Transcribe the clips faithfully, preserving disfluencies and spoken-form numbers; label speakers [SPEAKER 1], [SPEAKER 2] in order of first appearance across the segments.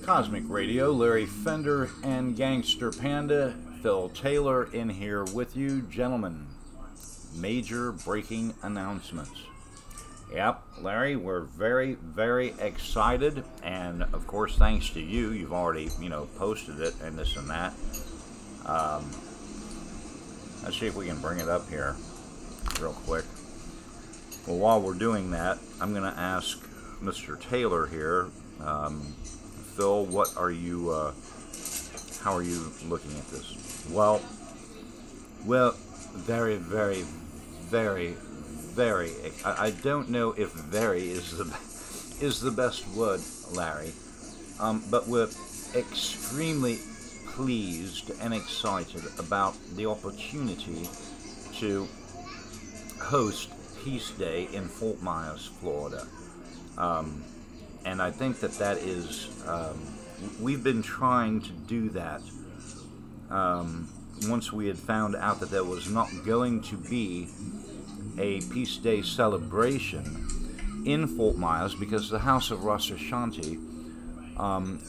[SPEAKER 1] Cosmic Radio, Larry Fender and Gangster Panda, Phil Taylor in here with you. Gentlemen, major breaking announcements. Yep, Larry, we're very, very excited, and of course, thanks to you, you've already, you know, posted it and this and that. Um, let's see if we can bring it up here real quick. Well, while we're doing that, I'm going to ask Mister Taylor here, um, Phil, what are you, uh, how are you looking at this?
[SPEAKER 2] Well, well, very, very, very, very, I, I don't know if very is the, is the best word, Larry, um, but we're extremely pleased and excited about the opportunity to host Peace Day in Fort Myers, Florida. Um, and I think that that is, um, we've been trying to do that um, once we had found out that there was not going to be a Peace Day celebration in Fort Myers because the House of Rosh Ashanti, um,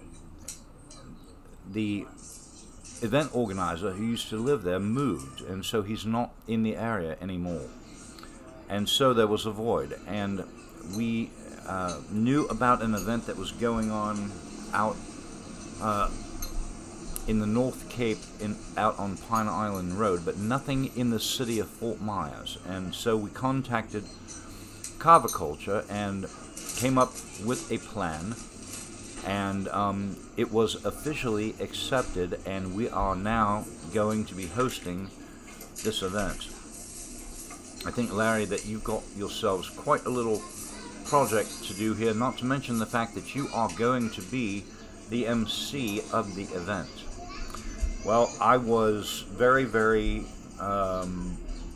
[SPEAKER 2] the event organizer who used to live there, moved, and so he's not in the area anymore. And so there was a void, and we uh, knew about an event that was going on out uh, in the North Cape, in, out on Pine Island Road, but nothing in the city of Fort Myers. And so we contacted Carver Culture and came up with a plan, and um, it was officially accepted, and we are now going to be hosting this event. I think, Larry, that you've got yourselves quite a little project to do here, not to mention the fact that you are going to be the M C of the event. Well, I was very, very, um,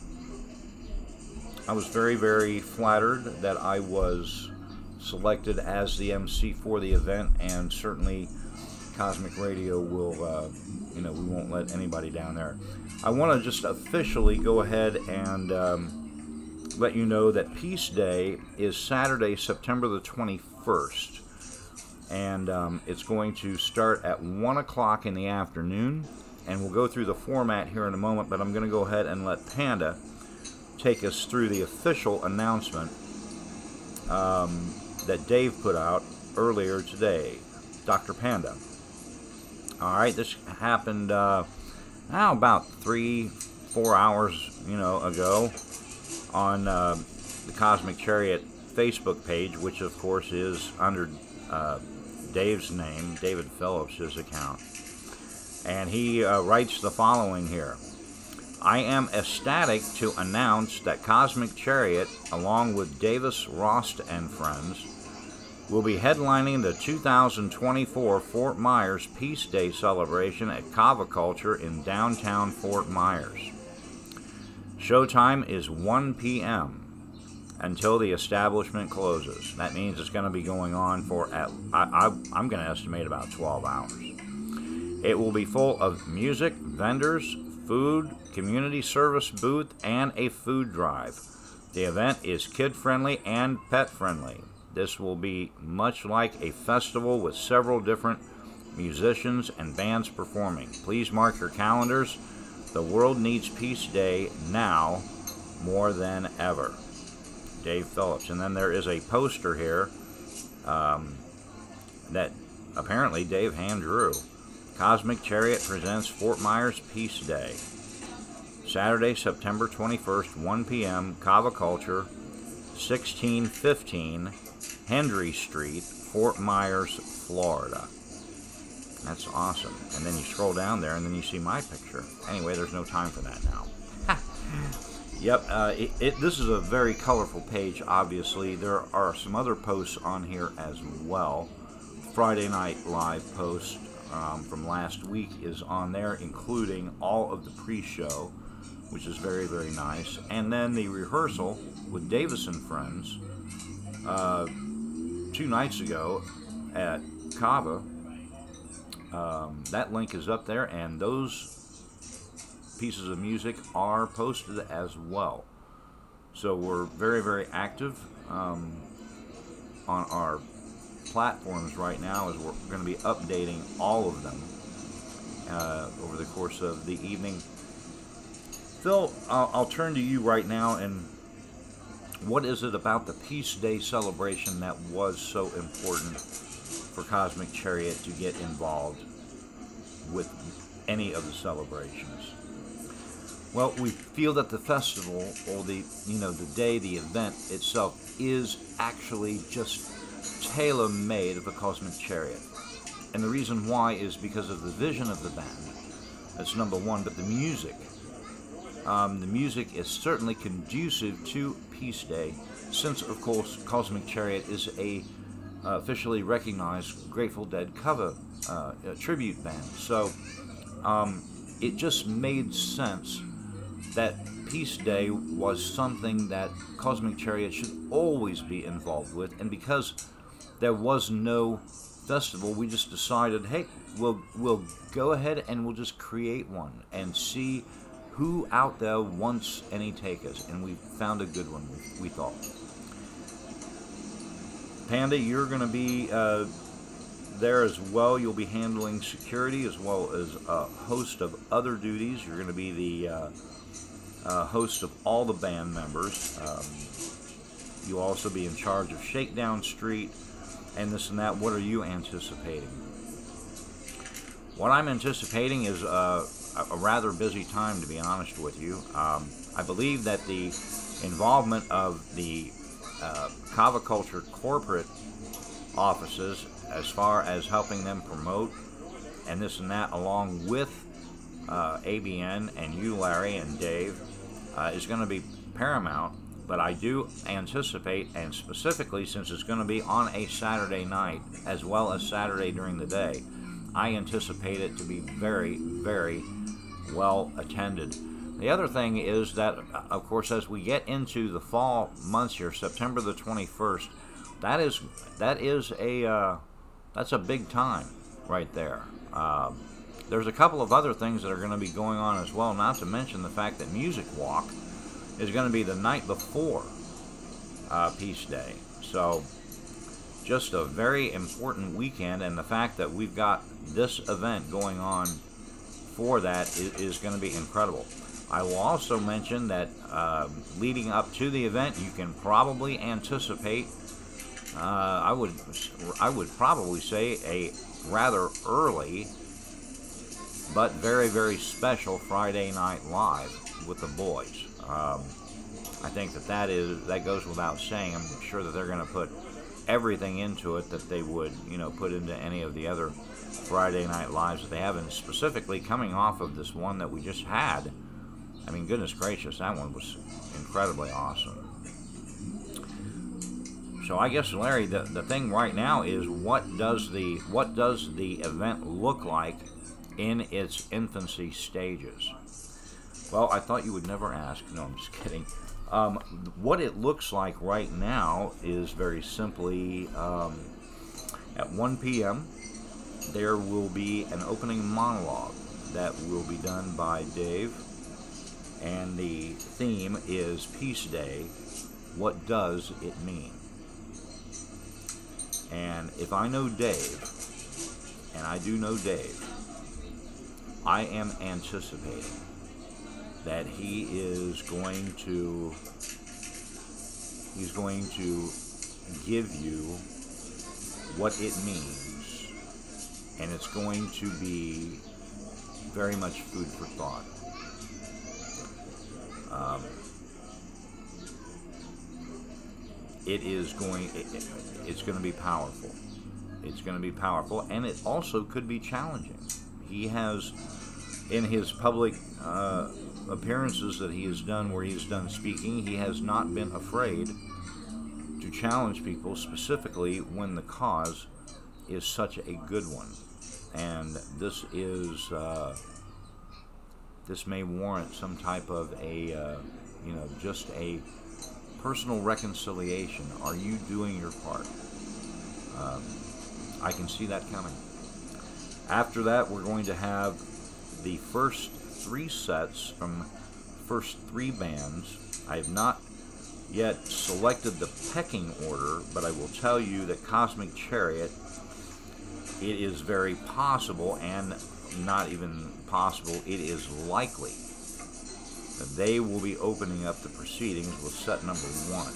[SPEAKER 2] I was very, very flattered that I was selected as the M C for the event, and certainly Cosmic Radio will, uh, you know, we won't let anybody down there. I want to just officially go ahead and um, let you know that Peace Day is Saturday, September the twenty-first, and um, it's going to start at one o'clock in the afternoon, and we'll go through the format here in a moment, but I'm going to go ahead and let Panda take us through the official announcement um, that Dave put out earlier today. Doctor Panda. All right, this happened uh, now about three, four hours, you know, ago on uh, the Cosmic Chariot Facebook page, which of course is under uh, Dave's name, David Phillips' account. And he uh, writes the following here. I am ecstatic to announce that Cosmic Chariot, along with Davis Rost and Friends, will be headlining the two thousand twenty-four Fort Myers Peace Day celebration at Kava Culture in downtown Fort Myers. Showtime is one p.m. until the establishment closes. That means it's going to be going on for, at, I, I, I'm going to estimate about twelve hours. It will be full of music, vendors, food, community service booth, and a food drive. The event is kid-friendly and pet-friendly. This will be much like a festival with several different musicians and bands performing. Please mark your calendars. The world needs Peace Day now more than ever. Dave Phillips. And then there is a poster here um, that apparently Dave hand drew. Cosmic Chariot presents Fort Myers Peace Day. Saturday, September twenty-first, one p.m., Kava Culture, sixteen fifteen Hendry Street, Fort Myers, Florida. That's awesome. And then you scroll down there, and then you see my picture. Anyway, there's no time for that now. Yep, uh, it, it, this is a very colorful page, obviously. There are some other posts on here as well. Friday Night Live post um, from last week is on there, including all of the pre-show, which is very, very nice. And then the rehearsal with Davis and Friends uh, two nights ago at Kava. Um, that link is up there, and those pieces of music are posted as well. So we're very, very active um, on our platforms right now, as we're going to be updating all of them uh, over the course of the evening. Phil, I'll, I'll turn to you right now, and what is it about the Peace Day celebration that was so important for Cosmic Chariot to get involved with any of the celebrations? Well, we feel that the festival, or the, you know, the day, the event itself, is actually just tailor-made of the Cosmic Chariot. And the reason why is because of the vision of the band. That's number one, but the music. Um, the music is certainly conducive to Peace Day, since, of course, Cosmic Chariot is a uh, officially recognized Grateful Dead cover uh, tribute band. So um, it just made sense that Peace Day was something that Cosmic Chariot should always be involved with, and because there was no festival, we just decided, hey, we'll we'll go ahead and we'll just create one and see who out there wants any takers, and we found a good one, we, we thought. Panda, you're going to be uh, there as well. You'll be handling security as well as a host of other duties. You're going to be the uh, uh, host of all the band members. Um, you'll also be in charge of Shakedown Street and this and that. What are you anticipating? What I'm anticipating is uh, a rather busy time, to be honest with you. Um, I believe that the involvement of the uh, Kava Culture corporate offices, as far as helping them promote and this and that, along with uh, A B N and you, Larry, and Dave, uh, is going to be paramount. But I do anticipate, and specifically since it's going to be on a Saturday night as well as Saturday during the day, I anticipate it to be very, very well attended. The other thing is that, of course, as we get into the fall months here, September the twenty-first, that is that is a uh, that's a big time right there. Uh, there's a couple of other things that are going to be going on as well, not to mention the fact that Music Walk is going to be the night before uh, Peace Day. So just a very important weekend, and the fact that we've got this event going on for that is, is going to be incredible. I will also mention that uh, leading up to the event, you can probably anticipate, uh, I would I would probably say, a rather early but very, very special Friday Night Live with the boys. Um, I think that that is that goes without saying. I'm sure that they're going to put everything into it that they would, you know, put into any of the other Friday Night Lives that they have, and specifically coming off of this one that we just had. I mean, goodness gracious, that one was incredibly awesome. So I guess, Larry, the, the thing right now is what does the what does the event look like in its infancy stages? Well, I thought you would never ask. No, I'm just kidding. Um, what it looks like right now is very simply um, at one p.m. there will be an opening monologue that will be done by Dave, and the theme is Peace Day. What does it mean? And if I know Dave, and I do know Dave, I am anticipating that he is going to he's going to give you what it means, and it's going to be very much food for thought. Um, it is going it, it's going to be powerful. It's going to be powerful, and it also could be challenging. He has, in his public uh, appearances that he has done where he's done speaking, he has not been afraid to challenge people, specifically when the cause is such a good one. And this is uh, this may warrant some type of a uh, you know just a personal reconciliation. Are you doing your part? Um, I can see that coming. After that, we're going to have the first three sets from first three bands. I have not yet selected the pecking order, but I will tell you that Cosmic Chariot, it is very possible, and not even possible, it is likely that they will be opening up the proceedings with set number one.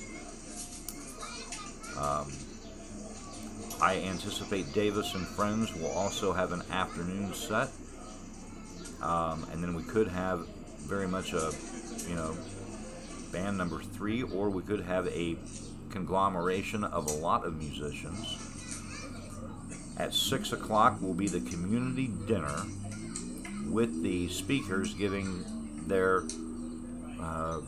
[SPEAKER 2] Um, I anticipate Davis and Friends will also have an afternoon set, um, and then we could have very much a, you know, band number three, or we could have a conglomeration of a lot of musicians. At six o'clock will be the community dinner with the speakers giving their uh,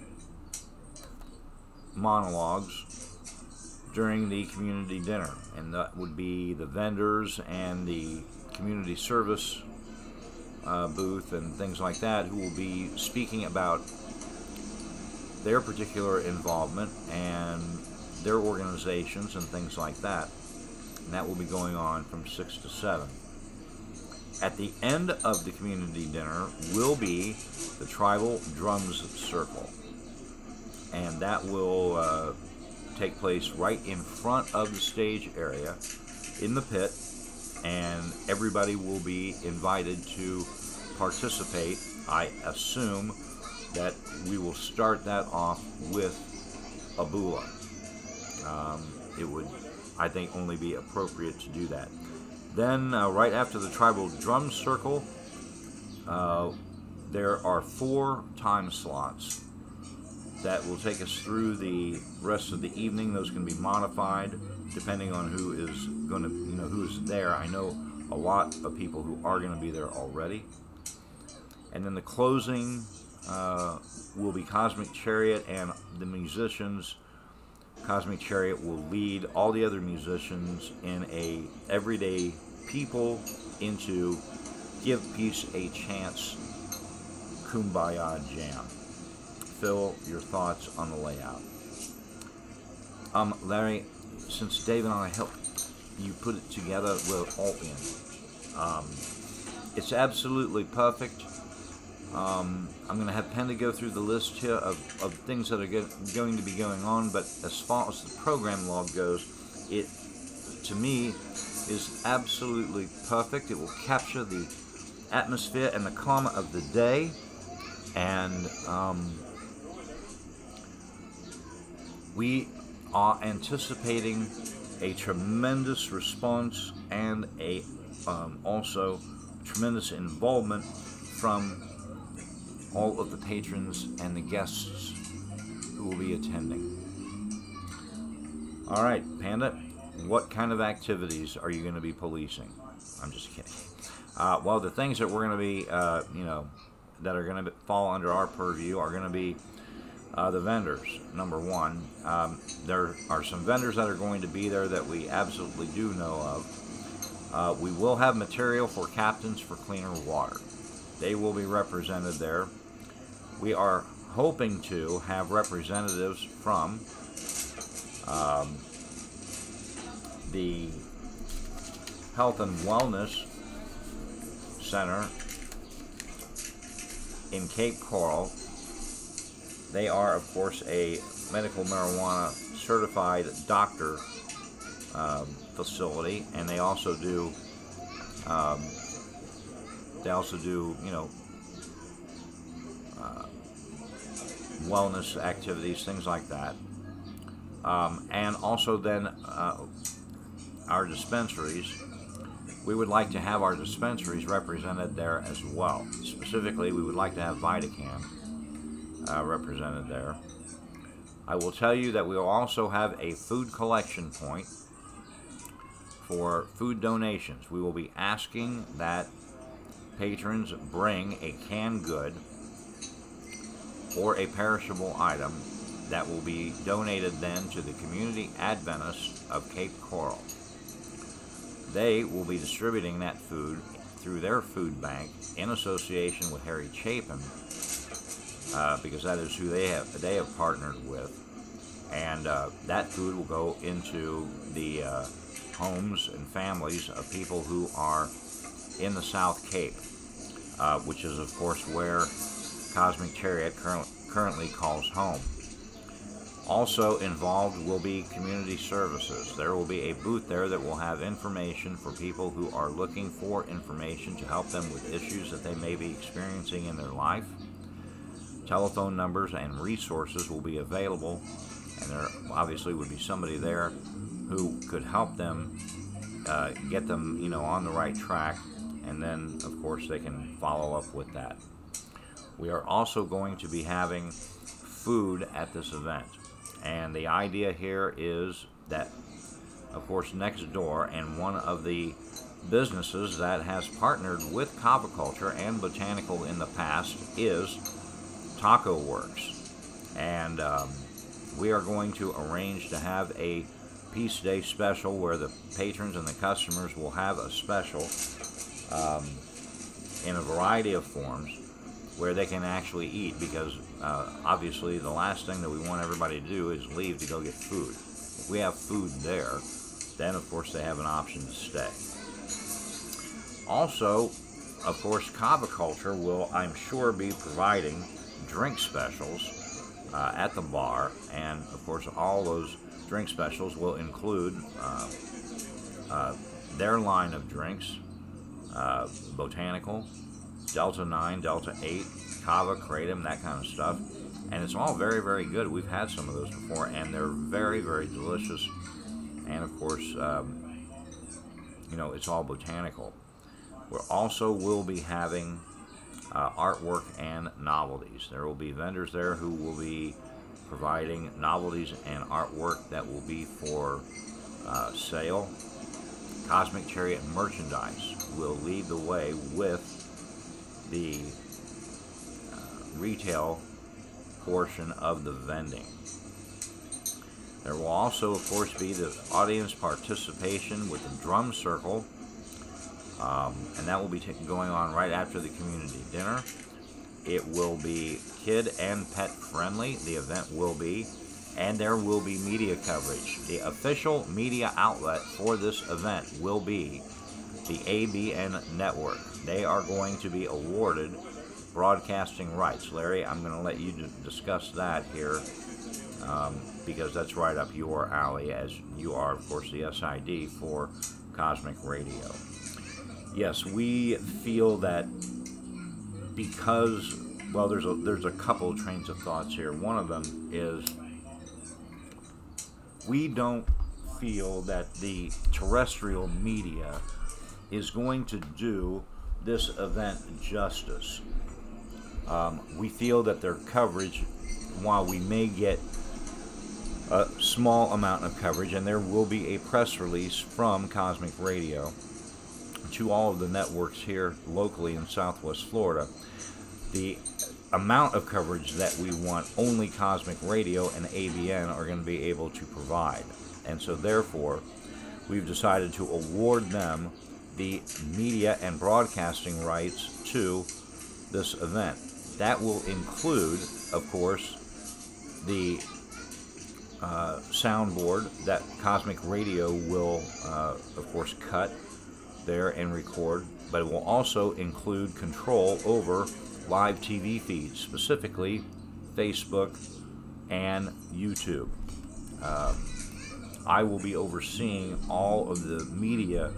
[SPEAKER 2] monologues during the community dinner, and that would be the vendors and the community service uh, booth and things like that, who will be speaking about their particular involvement and their organizations and things like that. And that will be going on from six to seven. At the end of the community dinner will be the Tribal Drums Circle, and that will uh, take place right in front of the stage area in the pit, and everybody will be invited to participate. I assume that we will start that off with a bula. Um, it would, I think, only be appropriate to do that. Then, uh, right after the Tribal Drum Circle, uh, there are four time slots that will take us through the rest of the evening. Those can be modified depending on who is going to, you know, who is there. I know a lot of people who are going to be there already. And then the closing uh, will be Cosmic Chariot and the musicians. Cosmic Chariot will lead all the other musicians in a everyday people into Give Peace a Chance Kumbaya Jam. Phil, your thoughts on the layout? Um, Larry, since Dave and I helped you put it together, we're all in. Um, it's absolutely perfect. Um, I'm going to have Penda go through the list here of, of things that are go- going to be going on, but as far as the program log goes, it, to me, is absolutely perfect. It will capture the atmosphere and the karma of the day, and um, we are anticipating a tremendous response and a um, also tremendous involvement from all of the patrons and the guests who will be attending. All right, Panda, what kind of activities are you going to be policing? I'm just kidding. Uh, well, the things that we're going to be, uh, you know, that are going to fall under our purview are going to be uh, the vendors, number one. Um, there are some vendors that are going to be there that we absolutely do know of. Uh, we will have material for Captains for Cleaner Water. They will be represented there. We are hoping to have representatives from um, the Health and Wellness Center in Cape Coral. They are, of course, a medical marijuana certified doctor um, facility, and they also do um, they also do you know uh, wellness activities, things like that, um, and also then uh, our dispensaries. We would like to have our dispensaries represented there as well. Specifically, we would like to have VitaCam uh, represented there. I will tell you that we will also have a food collection point for food donations. We will be asking that patrons bring a canned good or a perishable item that will be donated then to the Community Adventists of Cape Coral. They will be distributing that food through their food bank in association with Harry Chapin, uh, because that is who they have they have partnered with, and uh, that food will go into the uh, homes and families of people who are in the South Cape, uh, which is of course where Cosmic Chariot current, currently calls home. Also involved will be community services. There will be a booth there that will have information for people who are looking for information to help them with issues that they may be experiencing in their life. Telephone numbers and resources will be available, and there obviously would be somebody there who could help them uh, get them, you know, on the right track, and then, of course, they can follow up with that. We are also going to be having food at this event. And the idea here is that, of course, next door, and one of the businesses that has partnered with Cavaculture and Botanical in the past is Taco Works. And um, we are going to arrange to have a Peace Day special where the patrons and the customers will have a special um, in a variety of forms where they can actually eat, because uh, obviously the last thing that we want everybody to do is leave to go get food. If we have food there, then of course they have an option to stay. Also, of course, Cavaculture will, I'm sure, be providing drink specials uh, at the bar, and of course all those drink specials will include uh, uh, their line of drinks, uh, Botanical, Delta nine, Delta eight, Cava, Kratom, that kind of stuff. And it's all very, very good. We've had some of those before, and they're very, very delicious. And of course, um, you know, it's all botanical. We also will be having uh, artwork and novelties. There will be vendors there who will be providing novelties and artwork that will be for uh, sale. Cosmic Chariot merchandise will lead the way with the uh, retail portion of the vending. There will also, of course, be the audience participation with the drum circle, um, and that will be t- going on right after the community dinner. It will be kid and pet friendly, the event will be, and there will be media coverage. The official media outlet for this event will be the A B N Network. They are going to be awarded broadcasting rights. Larry, I'm going to let you d- discuss that here um, because that's right up your alley, as you are, of course, the S I D for Cosmic Radio. Yes, we feel that because, well, there's a, there's a couple of trains of thoughts here. One of them is we don't feel that the terrestrial media is going to do this event justice. Um, we feel that their coverage, while we may get a small amount of coverage, and there will be a press release from Cosmic Radio to all of the networks here locally in Southwest Florida, the amount of coverage that we want, only Cosmic Radio and A B N are going to be able to provide. And so therefore, we've decided to award them the media and broadcasting rights to this event. That will include, of course, the uh, soundboard that Cosmic Radio will, uh, of course, cut there and record, but it will also include control over live T V feeds, specifically Facebook and YouTube. Um, I will be overseeing all of the media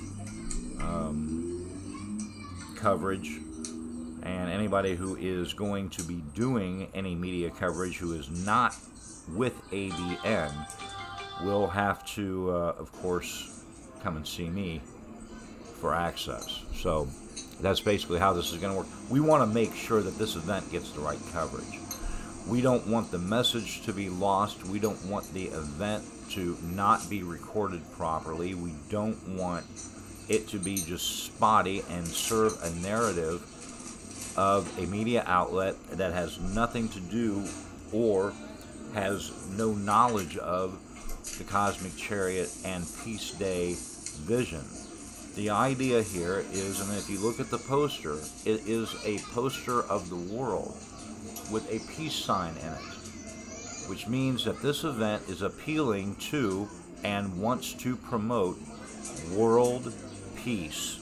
[SPEAKER 2] um, coverage, and anybody who is going to be doing any media coverage who is not with A B N will have to, uh, of course, come and see me for access. So that's basically how this is going to work. We want to make sure that this event gets the right coverage. We don't want the message to be lost. We don't want the event to not be recorded properly. We don't want it to be just spotty and serve a narrative of a media outlet that has nothing to do or has no knowledge of the Cosmic Chariot and Peace Day vision. The idea here is, and if you look at the poster, it is a poster of the world with a peace sign in it, which means that this event is appealing to and wants to promote world peace.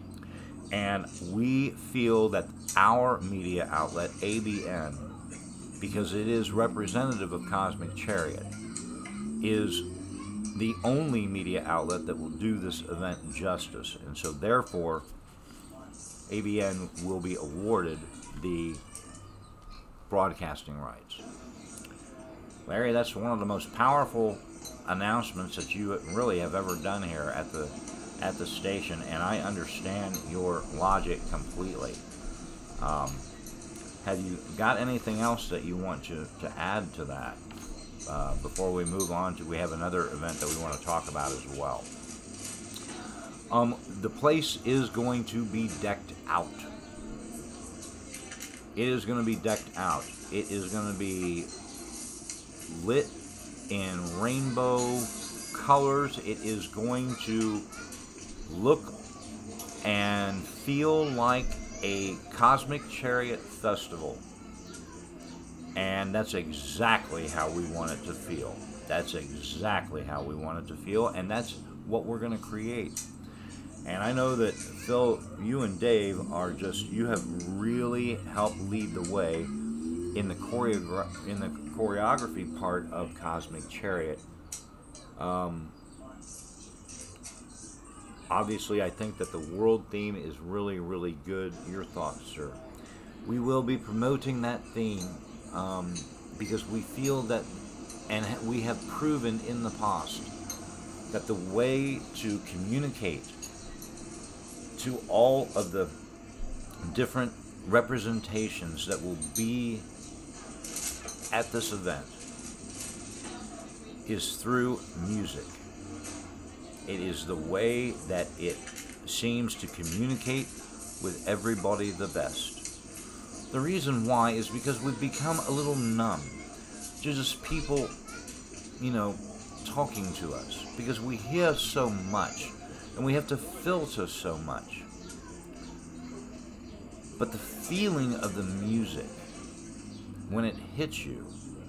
[SPEAKER 2] And we feel that our media outlet, A B N, because it is representative of Cosmic Chariot, is the only media outlet that will do this event justice. And so therefore, A B N will be awarded the broadcasting rights. Larry, that's one of the most powerful announcements that you really have ever done here at the at the station, and I understand your logic completely. Um, have you got anything else that you want to, to add to that uh, before we move on to, we have another event that we want to talk about as well. Um, the place is going to be decked out. It is going to be decked out. It is going to be lit in rainbow colors. It is going to look and feel like a Cosmic Chariot festival. And that's exactly how we want it to feel. That's exactly how we want it to feel, and that's what we're going to create. And I know that, Phil, you and Dave are just, you have really helped lead the way in the choreogra- in the choreography part of Cosmic Chariot. Um, obviously, I think that the world theme is really, really good. Your thoughts, sir? We will be promoting that theme um, because we feel that, and we have proven in the past, that the way to communicate to all of the different representations that will be at this event is through music. It is the way that it seems to communicate with everybody the best. The reason why is because we've become a little numb to just people, you know, talking to us, because we hear so much and we have to filter so much. But the feeling of the music, when it hits you,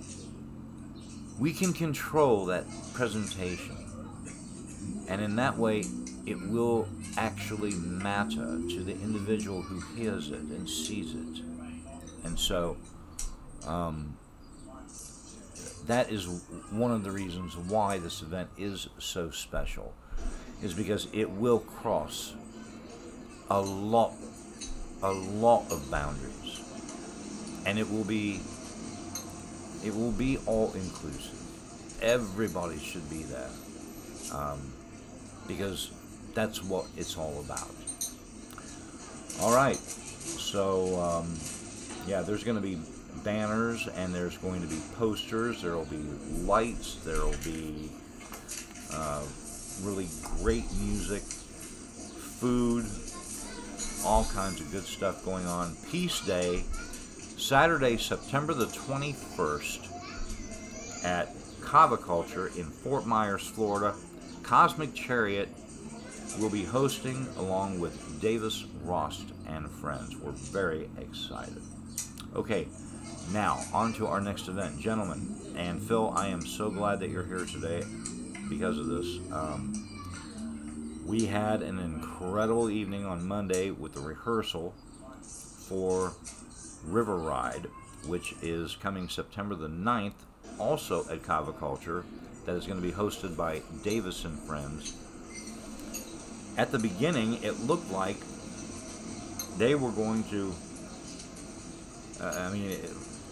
[SPEAKER 2] we can control that presentation. And in that way, it will actually matter to the individual who hears it and sees it. And so, um, that is one of the reasons why this event is so special, is because it will cross a lot, a lot of boundaries, and it will be, it will be all inclusive. Everybody should be there, um, because that's what it's all about. All right, so um, yeah, there's going to be banners, and there's going to be posters. There will be lights. There will be uh, really great music, food, all kinds of good stuff going on. Peace Day, Saturday, September the twenty-first, at Kava Culture in Fort Myers, Florida. Cosmic Chariot will be hosting along with Davis Rost and friends. We're very excited. Okay, now on to our next event. Gentlemen, and Phil, I am so glad that you're here today because of this. Um, we had an incredible evening on Monday with the rehearsal for River Ride, which is coming September the ninth, also at Kava Culture, that is going to be hosted by Davis and Friends. At the beginning, it looked like they were going to, uh, I mean, it,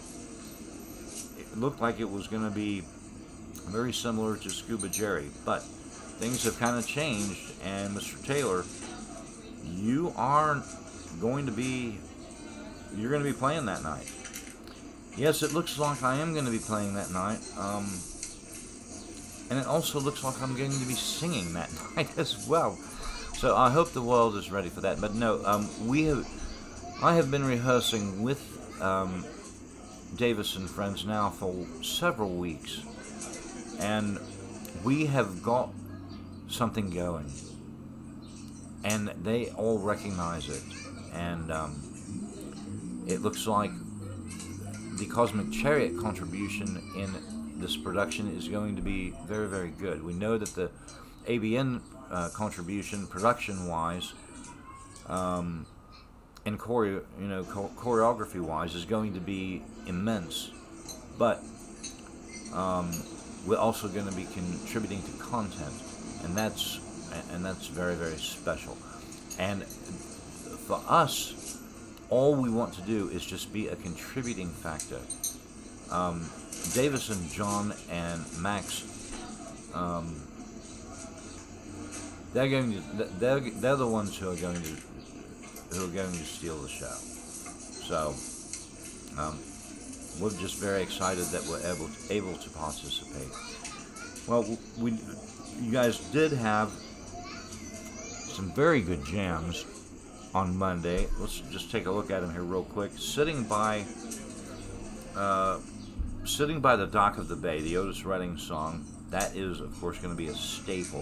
[SPEAKER 2] it looked like it was going to be very similar to Scuba Jerry, but things have kind of changed, and Mister Taylor, you are going to be, you're going to be playing that night. Yes, it looks like I am going to be playing that night, um, and it also looks like I'm going to be singing that night as well. So I hope the world is ready for that. But no, um, we have, I have been rehearsing with um, Davis and Friends now for several weeks, and we have got something going, and they all recognize it, and um, it looks like the Cosmic Chariot contribution in this production is going to be very, very good. We know that the A B N uh, contribution, production-wise, um, and choreo, you know, cho- choreography-wise, is going to be immense. but um, we're also going to be contributing to content, and that's and that's very, very special. And for us, all we want to do is just be a contributing factor. Um, Davis and John and Max, um, they're going to they're they're the ones who are going to who are going to steal the show. So um, we're just very excited that we're able to, able to participate. Well, we you guys did have some very good jams on Monday. Let's just take a look at them here real quick. Sitting by, uh, sitting by the dock of the bay, the Otis Redding song. That is, of course, going to be a staple.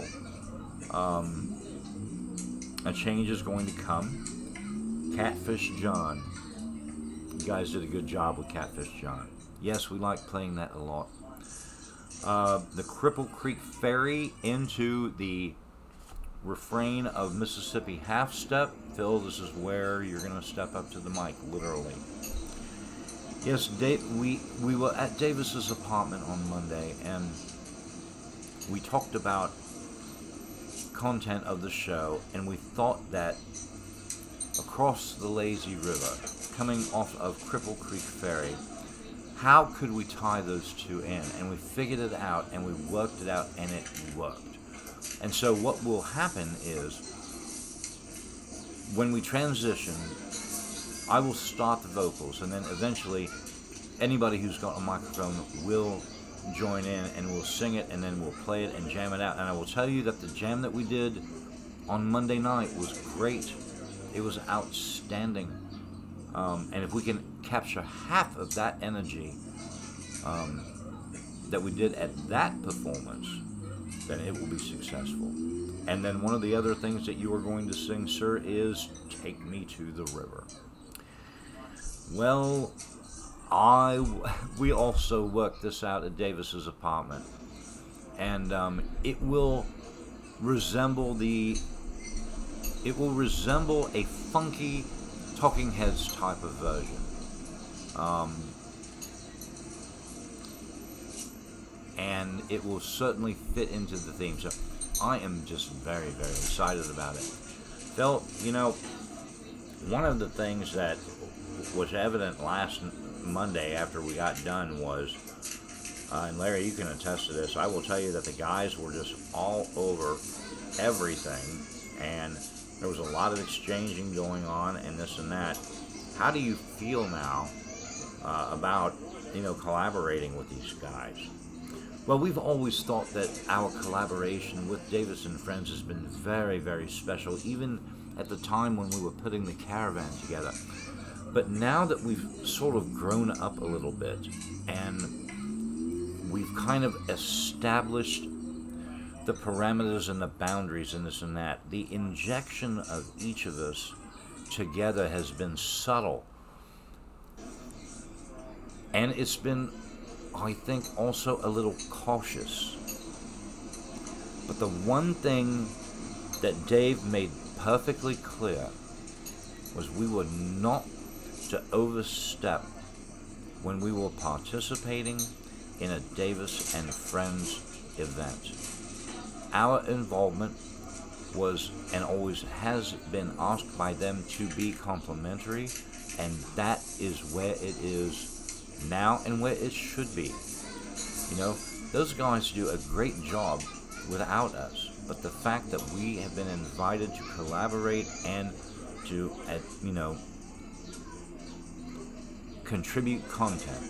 [SPEAKER 2] Um, a change is going to come. Catfish John. You guys did a good job with Catfish John. Yes, we like playing that a lot. Uh, the Cripple Creek Ferry into the refrain of Mississippi Half Step. Phil, this is where you're going to step up to the mic, literally. Yes, Dave, we, we were at Davis's apartment on Monday, and we talked about content of the show, and we thought that across the lazy river, coming off of Cripple Creek Ferry, how could we tie those two in? And we figured it out, and we worked it out, and it worked. And so what will happen is, when we transition, I will start the vocals, and then eventually anybody who's got a microphone will join in, and we'll sing it, and then we'll play it and jam it out. And I will tell you that the jam that we did on Monday night was great. It was outstanding. Um, and if we can capture half of that energy um, that we did at that performance, then it will be successful. And then one of the other things that you are going to sing, sir, is Take Me to the River. Well, I, we also worked this out at Davis's apartment, and um, it will resemble the, it will resemble a funky Talking Heads type of version. Um, and it will certainly fit into the theme. So I am just very, very excited about it. Phil, you know, one of the things that was evident last Monday after we got done was, uh, and Larry, you can attest to this, I will tell you that the guys were just all over everything, and there was a lot of exchanging going on and this and that. How do you feel now uh, about, you know, collaborating with these guys? Well, we've always thought that our collaboration with Davis and Friends has been very, very special, even at the time when we were putting the caravan together. But now that we've sort of grown up a little bit, and we've kind of established the parameters and the boundaries and this and that, the injection of each of us together has been subtle. And it's been, I think, also a little cautious. But the one thing that Dave made perfectly clear was we were not to overstep when we were participating in a Davis and Friends event. Our involvement was and always has been asked by them to be complimentary, and that is where it is now and where it should be. You know, those guys do a great job without us, but the fact that we have been invited to collaborate and to, uh, you know, contribute content,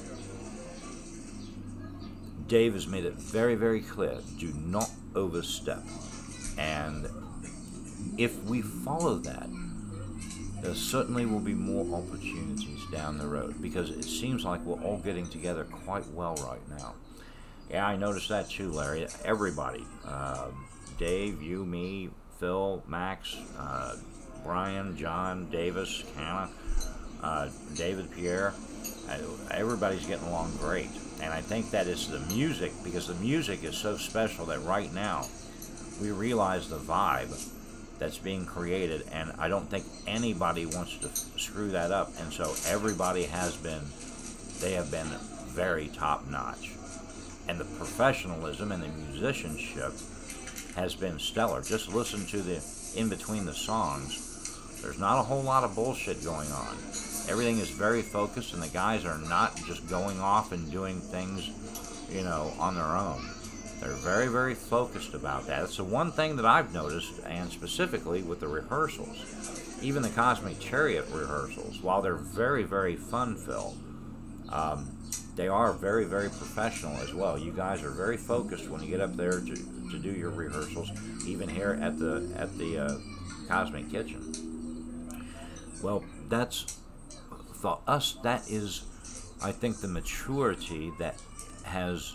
[SPEAKER 2] Dave has made it very, very clear, do not overstep. And if we follow that, there certainly will be more opportunities down the road, because it seems like we're all getting together quite well right now. Yeah, I noticed that too, Larry. Everybody, uh, Dave, you, me, Phil, Max, uh, Brian, John, Davis, Hannah, uh, David, Pierre, uh, everybody's getting along great. And I think that is the music, because the music is so special that right now we realize the vibe that's being created, and I don't think anybody wants to screw that up. And so everybody has been, they have been very top notch. And the professionalism and the musicianship has been stellar. Just listen to the in between the songs. There's not a whole lot of bullshit going on. Everything is very focused, and the guys are not just going off and doing things, you know, on their own. They're very, very focused about that. It's the one thing that I've noticed, and specifically with the rehearsals. Even the Cosmic Chariot rehearsals, while they're very, very fun-filled, um, they are very, very professional as well. You guys are very focused when you get up there to, to do your rehearsals, even here at the at the uh, Cosmic Kitchen. Well, that's, for us, that is, I think, the maturity that has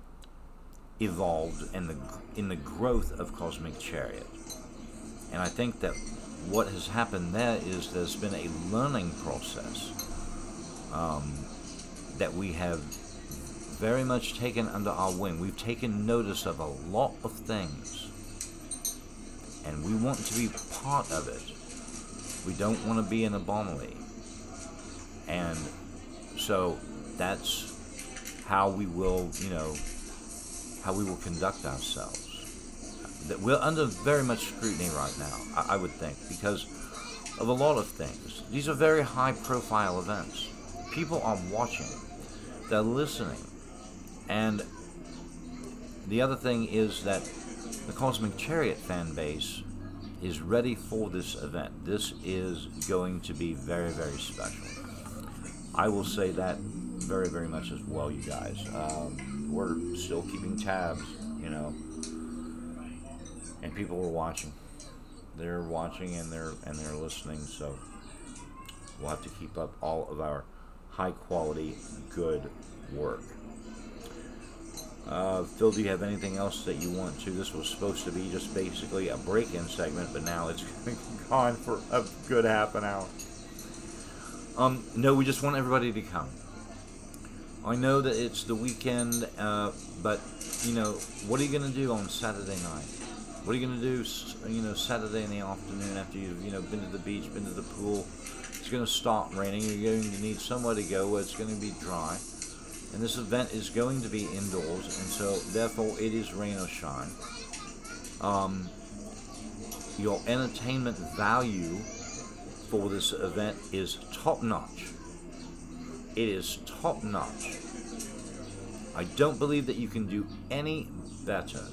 [SPEAKER 2] evolved in the in the growth of Cosmic Chariot. And I think that what has happened there is there's been a learning process um, that we have very much taken under our wing. We've taken notice of a lot of things, and we want to be part of it. We don't want to be an anomaly. And so that's how we will, you know, how we will conduct ourselves. That we're under very much scrutiny right now, I, I would think, because of a lot of things. These are very high-profile events. People are watching. They're listening. And the other thing is that the Cosmic Chariot fan base is ready for this event. This is going to be very, very special. I will say that very, very much as well, you guys. Um, we're still keeping tabs, you know, and people are watching. They're watching and they're and they're listening. So we'll have to keep up all of our high quality, good work. Uh, Phil, do you have anything else that you want to? This was supposed to be just basically a break-in segment, but now it's gone for a good half an hour. Um, no, we just want everybody to come. I know that it's the weekend, uh, but, you know, what are you going to do on Saturday night? What are you going to do, you know, Saturday in the afternoon after you've, you know, been to the beach, been to the pool? It's going to start raining. You're going to need somewhere to go where it's going to be dry. And this event is going to be indoors, and so, therefore, it is rain or shine. Um, your entertainment value for this event is top-notch. It is top-notch. I don't believe that you can do any better.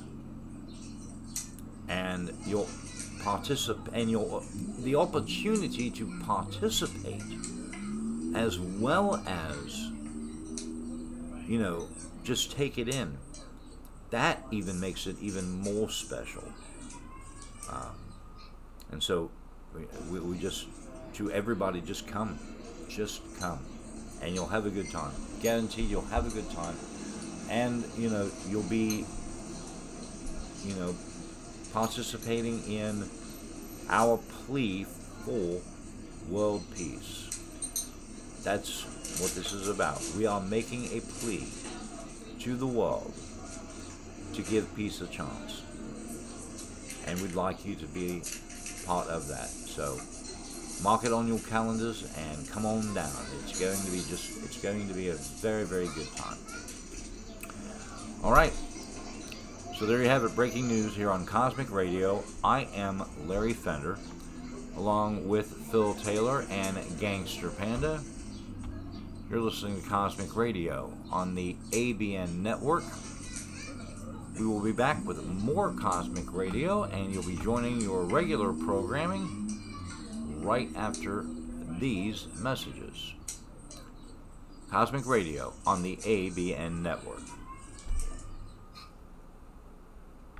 [SPEAKER 2] And your particip- and your the opportunity to participate, as well as, you know, just take it in. That even makes it even more special. Um, and so we, we just, to everybody, just come. Just come. And you'll have a good time. Guaranteed you'll have a good time. And, you know, you'll be, you know, participating in our plea for world peace. That's what this is about. We are making a plea to the world to give peace a chance. And we'd like you to be part of that. So mark it on your calendars and come on down. It's going to be just, it's going to be a very, very good time. All right. So there you have it, breaking news here on Cosmic Radio. I am Larry Fender, along with Phil Taylor and Gangster Panda. You're listening to Cosmic Radio on the A B N network. We will be back with more Cosmic Radio, and you'll be joining your regular programming right after these messages. Cosmic Radio on the A B N network.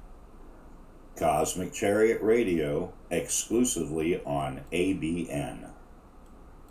[SPEAKER 1] Cosmic Chariot Radio, exclusively on A B N.